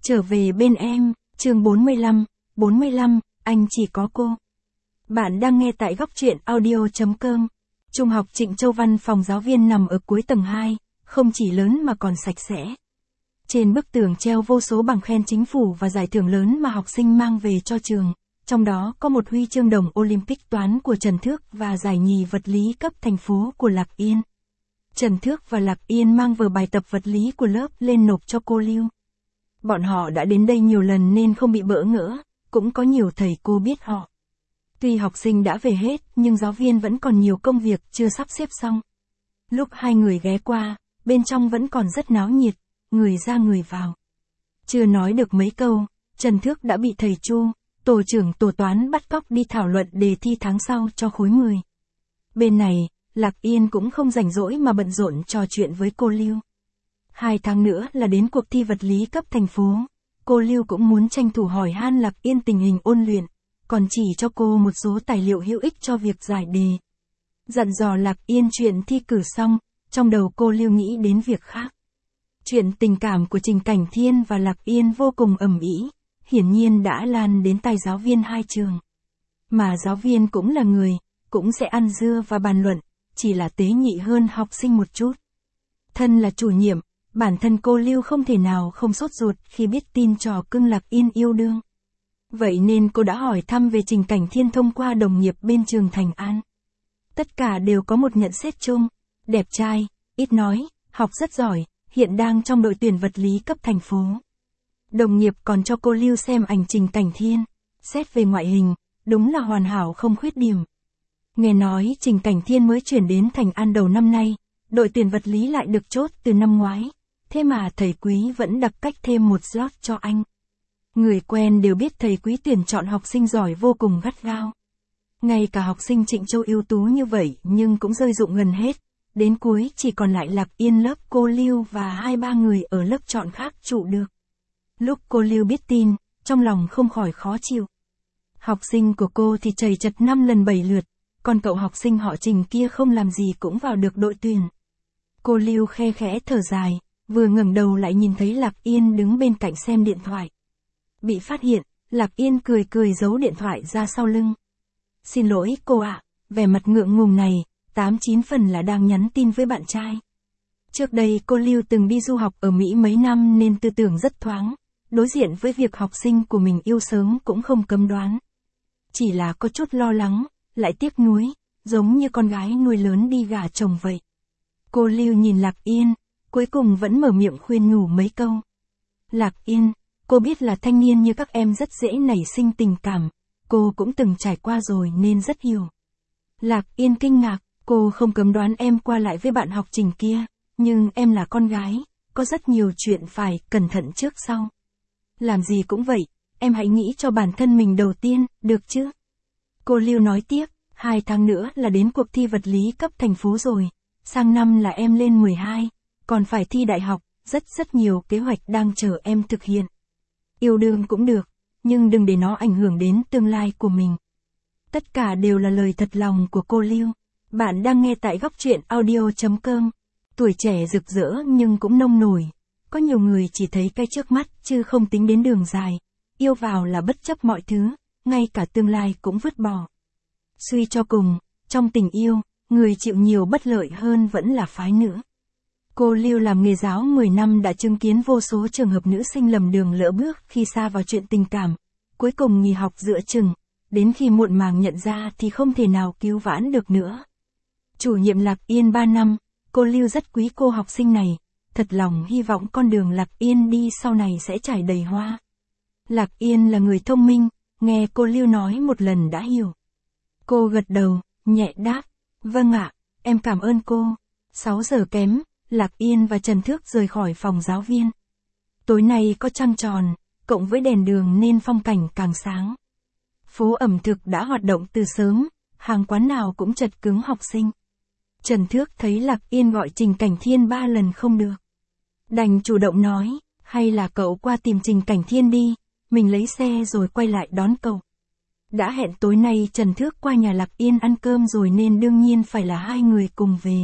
Trở về bên em, chương 45, anh chỉ có cô. Bạn đang nghe tại góc truyện audio.com. Trung học Trịnh Châu Văn phòng giáo viên nằm ở cuối tầng 2, không chỉ lớn mà còn sạch sẽ. Trên bức tường treo vô số bằng khen chính phủ và giải thưởng lớn mà học sinh mang về cho trường, trong đó có một huy chương đồng Olympic toán của Trần Thước và giải nhì vật lý cấp thành phố của Lạc Yên. Trần Thước và Lạc Yên mang vở bài tập vật lý của lớp lên nộp cho cô Lưu. Bọn họ đã đến đây nhiều lần nên không bị bỡ ngỡ, cũng có nhiều thầy cô biết họ. Tuy học sinh đã về hết nhưng giáo viên vẫn còn nhiều công việc chưa sắp xếp xong. Lúc hai người ghé qua, bên trong vẫn còn rất náo nhiệt, người ra người vào. Chưa nói được mấy câu, Trần Thước đã bị thầy Chu, tổ trưởng tổ toán bắt cóc đi thảo luận đề thi tháng sau cho khối 10. Bên này, Lạc Yên cũng không rảnh rỗi mà bận rộn trò chuyện với cô Lưu. 2 tháng nữa là đến cuộc thi vật lý cấp thành phố, cô Lưu cũng muốn tranh thủ hỏi han Lạc Yên tình hình ôn luyện, còn chỉ cho cô một số tài liệu hữu ích cho việc giải đề. Dặn dò Lạc Yên chuyện thi cử xong, trong đầu cô Lưu nghĩ đến việc khác. Chuyện tình cảm của Trình Cảnh Thiên và Lạc Yên vô cùng ầm ĩ, hiển nhiên đã lan đến tai giáo viên hai trường. Mà giáo viên cũng là người, cũng sẽ ăn dưa và bàn luận, chỉ là tế nhị hơn học sinh một chút. Thân là chủ nhiệm, bản thân cô Lưu không thể nào không sốt ruột khi biết tin trò cưng Lạc Yên yêu đương. Vậy nên cô đã hỏi thăm về Trình Cảnh Thiên thông qua đồng nghiệp bên trường Thành An. Tất cả đều có một nhận xét chung, đẹp trai, ít nói, học rất giỏi, hiện đang trong đội tuyển vật lý cấp thành phố. Đồng nghiệp còn cho cô Lưu xem ảnh Trình Cảnh Thiên, xét về ngoại hình, đúng là hoàn hảo không khuyết điểm. Nghe nói Trình Cảnh Thiên mới chuyển đến Thành An đầu năm nay, đội tuyển vật lý lại được chốt từ năm ngoái, thế mà thầy Quý vẫn đặc cách thêm một slot cho anh. Người quen đều biết thầy Quý tuyển chọn học sinh giỏi vô cùng gắt gao. Ngay cả học sinh Trịnh Châu ưu tú như vậy nhưng cũng rơi rụng gần hết, đến cuối chỉ còn lại Lạc Yên lớp cô Lưu và 2-3 người ở lớp chọn khác trụ được. Lúc cô Lưu biết tin, trong lòng không khỏi khó chịu. Học sinh của cô thì chầy chật 5 lần 7 lượt, còn cậu học sinh họ Trình kia không làm gì cũng vào được đội tuyển. Cô Lưu khe khẽ thở dài, vừa ngẩng đầu lại nhìn thấy Lạc Yên đứng bên cạnh xem điện thoại. Bị phát hiện, Lạc Yên cười giấu điện thoại ra sau lưng. Xin lỗi cô ạ, vẻ mặt ngượng ngùng này, 8-9 phần là đang nhắn tin với bạn trai. Trước đây cô Lưu từng đi du học ở Mỹ mấy năm nên tư tưởng rất thoáng, đối diện với việc học sinh của mình yêu sớm cũng không cấm đoán. Chỉ là có chút lo lắng, lại tiếc nuối, giống như con gái nuôi lớn đi gả chồng vậy. Cô Lưu nhìn Lạc Yên, cuối cùng vẫn mở miệng khuyên nhủ mấy câu. Lạc Yên, cô biết là thanh niên như các em rất dễ nảy sinh tình cảm, cô cũng từng trải qua rồi nên rất hiểu. Lạc Yên kinh ngạc, cô không cấm đoán em qua lại với bạn học Trình kia, nhưng em là con gái, có rất nhiều chuyện phải cẩn thận trước sau. Làm gì cũng vậy, em hãy nghĩ cho bản thân mình đầu tiên, được chứ? Cô Lưu nói tiếp, 2 tháng nữa là đến cuộc thi vật lý cấp thành phố rồi, sang năm là em lên 12, còn phải thi đại học, rất nhiều kế hoạch đang chờ em thực hiện. Yêu đương cũng được, nhưng đừng để nó ảnh hưởng đến tương lai của mình. Tất cả đều là lời thật lòng của cô Lưu. Bạn đang nghe tại góc truyện audio.com. Tuổi trẻ rực rỡ nhưng cũng nông nổi. Có nhiều người chỉ thấy cái trước mắt chứ không tính đến đường dài. Yêu vào là bất chấp mọi thứ, ngay cả tương lai cũng vứt bỏ. Suy cho cùng, trong tình yêu, người chịu nhiều bất lợi hơn vẫn là phái nữ. Cô Lưu làm nghề giáo 10 năm đã chứng kiến vô số trường hợp nữ sinh lầm đường lỡ bước khi sa vào chuyện tình cảm, cuối cùng nghỉ học giữa chừng, đến khi muộn màng nhận ra thì không thể nào cứu vãn được nữa. Chủ nhiệm Lạc Yên 3 năm, cô Lưu rất quý cô học sinh này, thật lòng hy vọng con đường Lạc Yên đi sau này sẽ trải đầy hoa. Lạc Yên là người thông minh, nghe cô Lưu nói một lần đã hiểu. Cô gật đầu, nhẹ đáp, vâng ạ, em cảm ơn cô. 6 giờ kém, Lạc Yên và Trần Thước rời khỏi phòng giáo viên. Tối nay có trăng tròn, cộng với đèn đường nên phong cảnh càng sáng. Phố ẩm thực đã hoạt động từ sớm, hàng quán nào cũng chật cứng học sinh. Trần Thước thấy Lạc Yên gọi Trình Cảnh Thiên 3 lần không được. Đành chủ động nói, hay là cậu qua tìm Trình Cảnh Thiên đi, mình lấy xe rồi quay lại đón cậu. Đã hẹn tối nay Trần Thước qua nhà Lạc Yên ăn cơm rồi nên đương nhiên phải là 2 người cùng về.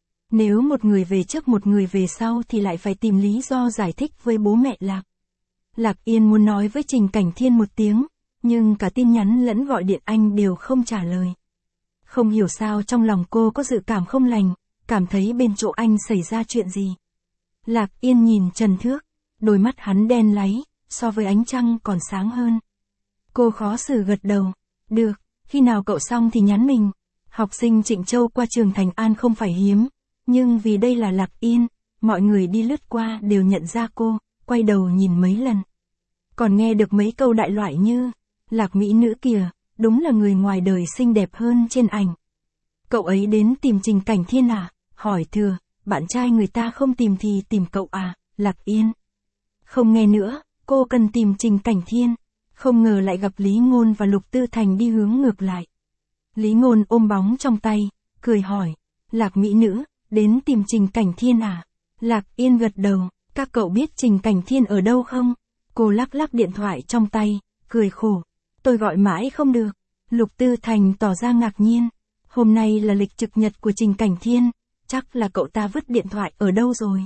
Nếu một người về trước một người về sau thì lại phải tìm lý do giải thích với bố mẹ Lạc. Lạc Yên muốn nói với Trình Cảnh Thiên một tiếng, nhưng cả tin nhắn lẫn gọi điện anh đều không trả lời. Không hiểu sao trong lòng cô có dự cảm không lành, cảm thấy bên chỗ anh xảy ra chuyện gì. Lạc Yên nhìn Trần Thước, đôi mắt hắn đen láy, so với ánh trăng còn sáng hơn. Cô khó xử gật đầu, được, khi nào cậu xong thì nhắn mình. Học sinh Trịnh Châu qua trường Thành An không phải hiếm, nhưng vì đây là Lạc Yên, mọi người đi lướt qua đều nhận ra cô, quay đầu nhìn mấy lần. Còn nghe được mấy câu đại loại như, Lạc mỹ nữ kìa, đúng là người ngoài đời xinh đẹp hơn trên ảnh. Cậu ấy đến tìm Trình Cảnh Thiên à? Hỏi thừa, bạn trai người ta không tìm thì tìm cậu à, Lạc Yên. Không nghe nữa, cô cần tìm Trình Cảnh Thiên. Không ngờ lại gặp Lý Ngôn và Lục Tư Thành đi hướng ngược lại. Lý Ngôn ôm bóng trong tay, cười hỏi, Lạc mỹ nữ, đến tìm Trình Cảnh Thiên à? Lạc Yên gật đầu, các cậu biết Trình Cảnh Thiên ở đâu không? Cô lắc lắc điện thoại trong tay, cười khổ, tôi gọi mãi không được. Lục Tư Thành tỏ ra ngạc nhiên, hôm nay là lịch trực nhật của Trình Cảnh Thiên, chắc là cậu ta vứt điện thoại ở đâu rồi.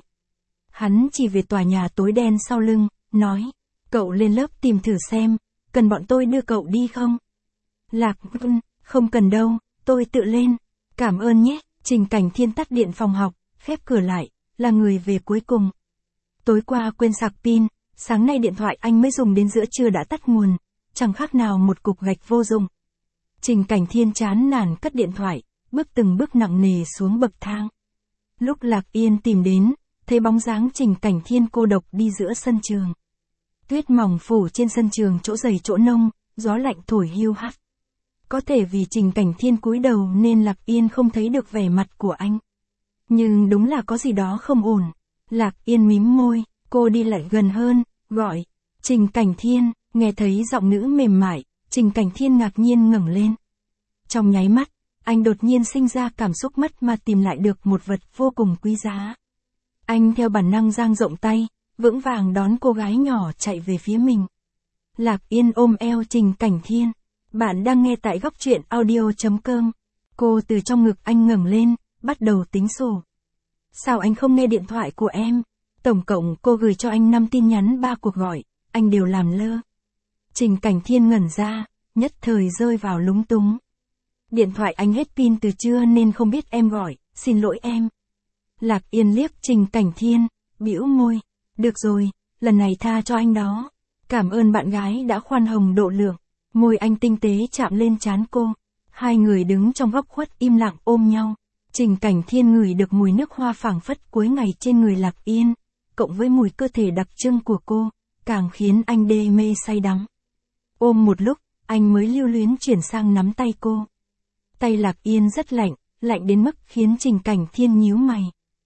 Hắn chỉ về tòa nhà tối đen sau lưng, nói, cậu lên lớp tìm thử xem, cần bọn tôi đưa cậu đi không? Lạc, không cần đâu, tôi tự lên, cảm ơn nhé. Trình Cảnh Thiên tắt điện phòng học, khép cửa lại, là người về cuối cùng. Tối qua quên sạc pin, sáng nay điện thoại anh mới dùng đến giữa trưa đã tắt nguồn, chẳng khác nào một cục gạch vô dụng. Trình Cảnh Thiên chán nản cất điện thoại, bước từng bước nặng nề xuống bậc thang. Lúc Lạc Yên tìm đến, thấy bóng dáng Trình Cảnh Thiên cô độc đi giữa sân trường. Tuyết mỏng phủ trên sân trường chỗ dày chỗ nông, gió lạnh thổi hiu hắt. Có thể vì Trình Cảnh Thiên cúi đầu nên Lạc Yên không thấy được vẻ mặt của anh. Nhưng đúng là có gì đó không ổn. Lạc Yên mím môi, cô đi lại gần hơn, gọi, Trình Cảnh Thiên, nghe thấy giọng nữ mềm mại, Trình Cảnh Thiên ngạc nhiên ngẩng lên. Trong nháy mắt, anh đột nhiên sinh ra cảm xúc mất mà tìm lại được một vật vô cùng quý giá. Anh theo bản năng dang rộng tay, vững vàng đón cô gái nhỏ chạy về phía mình. Lạc Yên ôm eo Trình Cảnh Thiên. Bạn đang nghe tại góc truyện audio.com. Cô từ trong ngực anh ngẩng lên, bắt đầu tính sổ. Sao anh không nghe điện thoại của em? Tổng cộng cô gửi cho anh 5 tin nhắn 3 cuộc gọi, anh đều làm lơ. Trình Cảnh Thiên ngẩn ra, nhất thời rơi vào lúng túng. Điện thoại anh hết pin từ trưa nên không biết em gọi, xin lỗi em. Lạc Yên liếc Trình Cảnh Thiên, bĩu môi. Được rồi, lần này tha cho anh đó. Cảm ơn bạn gái đã khoan hồng độ lượng. Môi anh tinh tế chạm lên trán cô. Hai người đứng trong góc khuất im lặng ôm nhau. Trình Cảnh Thiên ngửi được mùi nước hoa phảng phất cuối ngày trên người Lạc Yên, cộng với mùi cơ thể đặc trưng của cô, càng khiến anh đê mê say đắm. Ôm một lúc, anh mới lưu luyến chuyển sang nắm tay cô. Tay Lạc Yên rất lạnh, lạnh đến mức khiến Trình Cảnh Thiên nhíu mày.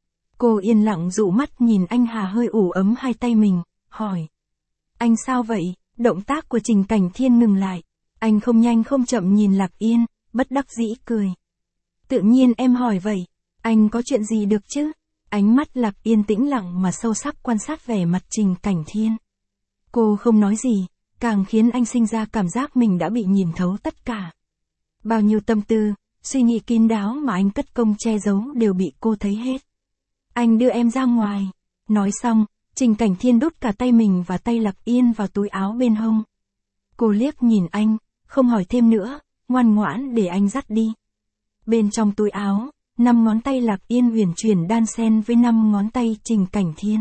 Cô yên lặng dụ mắt nhìn anh hà hơi ủ ấm hai tay mình, hỏi. Anh sao vậy? Động tác của Trình Cảnh Thiên ngừng lại. Anh không nhanh không chậm nhìn Lạc Yên, bất đắc dĩ cười. Tự nhiên em hỏi vậy, anh có chuyện gì được chứ? Ánh mắt Lạc Yên tĩnh lặng mà sâu sắc quan sát vẻ mặt Trình Cảnh Thiên. Cô không nói gì, càng khiến anh sinh ra cảm giác mình đã bị nhìn thấu tất cả. Bao nhiêu tâm tư, suy nghĩ kín đáo mà anh cất công che giấu đều bị cô thấy hết. Anh đưa em ra ngoài. Nói xong, Trình Cảnh Thiên đút cả tay mình và tay Lạc Yên vào túi áo bên hông. Cô liếc nhìn anh, không hỏi thêm nữa, ngoan ngoãn để anh dắt đi. Bên trong túi áo, 5 ngón tay Lạc Yên huyền chuyển đan xen với 5 ngón tay Trình Cảnh Thiên.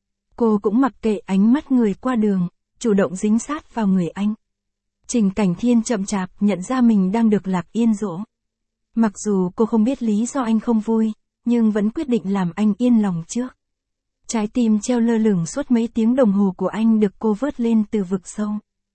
Cô cũng mặc kệ ánh mắt người qua đường, chủ động dính sát vào người anh. Trình Cảnh Thiên chậm chạp nhận ra mình đang được Lạc Yên dỗ. Mặc dù cô không biết lý do anh không vui, nhưng vẫn quyết định làm anh yên lòng trước. Trái tim treo lơ lửng suốt mấy tiếng đồng hồ của anh được cô vớt lên từ vực sâu.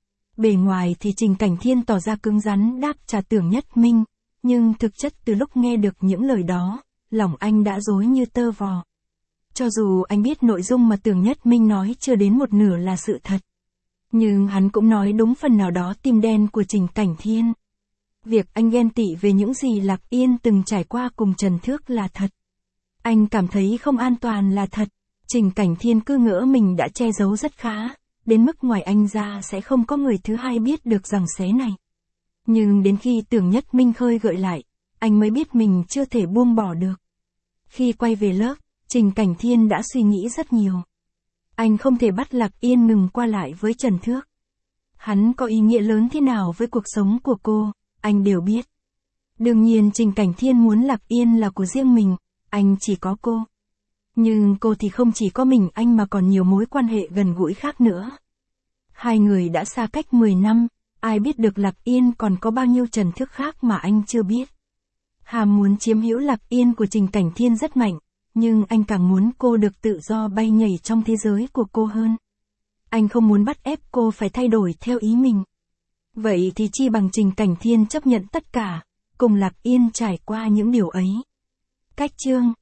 Bề ngoài thì Trình Cảnh Thiên tỏ ra cứng rắn đáp trả Tưởng Nhất Minh, nhưng thực chất từ lúc nghe được những lời đó, lòng anh đã rối như tơ vò. Cho dù anh biết nội dung mà Tưởng Nhất Minh nói chưa đến một nửa là sự thật, nhưng hắn cũng nói đúng phần nào đó tim đen của Trình Cảnh Thiên. Việc anh ghen tị về những gì Lạc Yên từng trải qua cùng Trần Thước là thật. Anh cảm thấy không an toàn là thật. Trình Cảnh Thiên cứ ngỡ mình đã che giấu rất khá, đến mức ngoài anh ra sẽ không có người thứ hai biết được rằng xé này. Nhưng đến khi Tưởng Nhất Minh khơi gợi lại, anh mới biết mình chưa thể buông bỏ được. Khi quay về lớp, Trình Cảnh Thiên đã suy nghĩ rất nhiều. Anh không thể bắt Lạc Yên ngừng qua lại với Trần Thước. Hắn có ý nghĩa lớn thế nào với cuộc sống của cô, anh đều biết. Đương nhiên Trình Cảnh Thiên muốn Lạc Yên là của riêng mình, anh chỉ có cô. Nhưng cô thì không chỉ có mình anh mà còn nhiều mối quan hệ gần gũi khác nữa. Hai người đã xa cách 10 năm, ai biết được Lạc Yên còn có bao nhiêu Trần Thước khác mà anh chưa biết. Ham muốn chiếm hữu Lạc Yên của Trình Cảnh Thiên rất mạnh, nhưng anh càng muốn cô được tự do bay nhảy trong thế giới của cô hơn. Anh không muốn bắt ép cô phải thay đổi theo ý mình. Vậy thì chi bằng Trình Cảnh Thiên chấp nhận tất cả, cùng Lạc Yên trải qua những điều ấy. Cách chương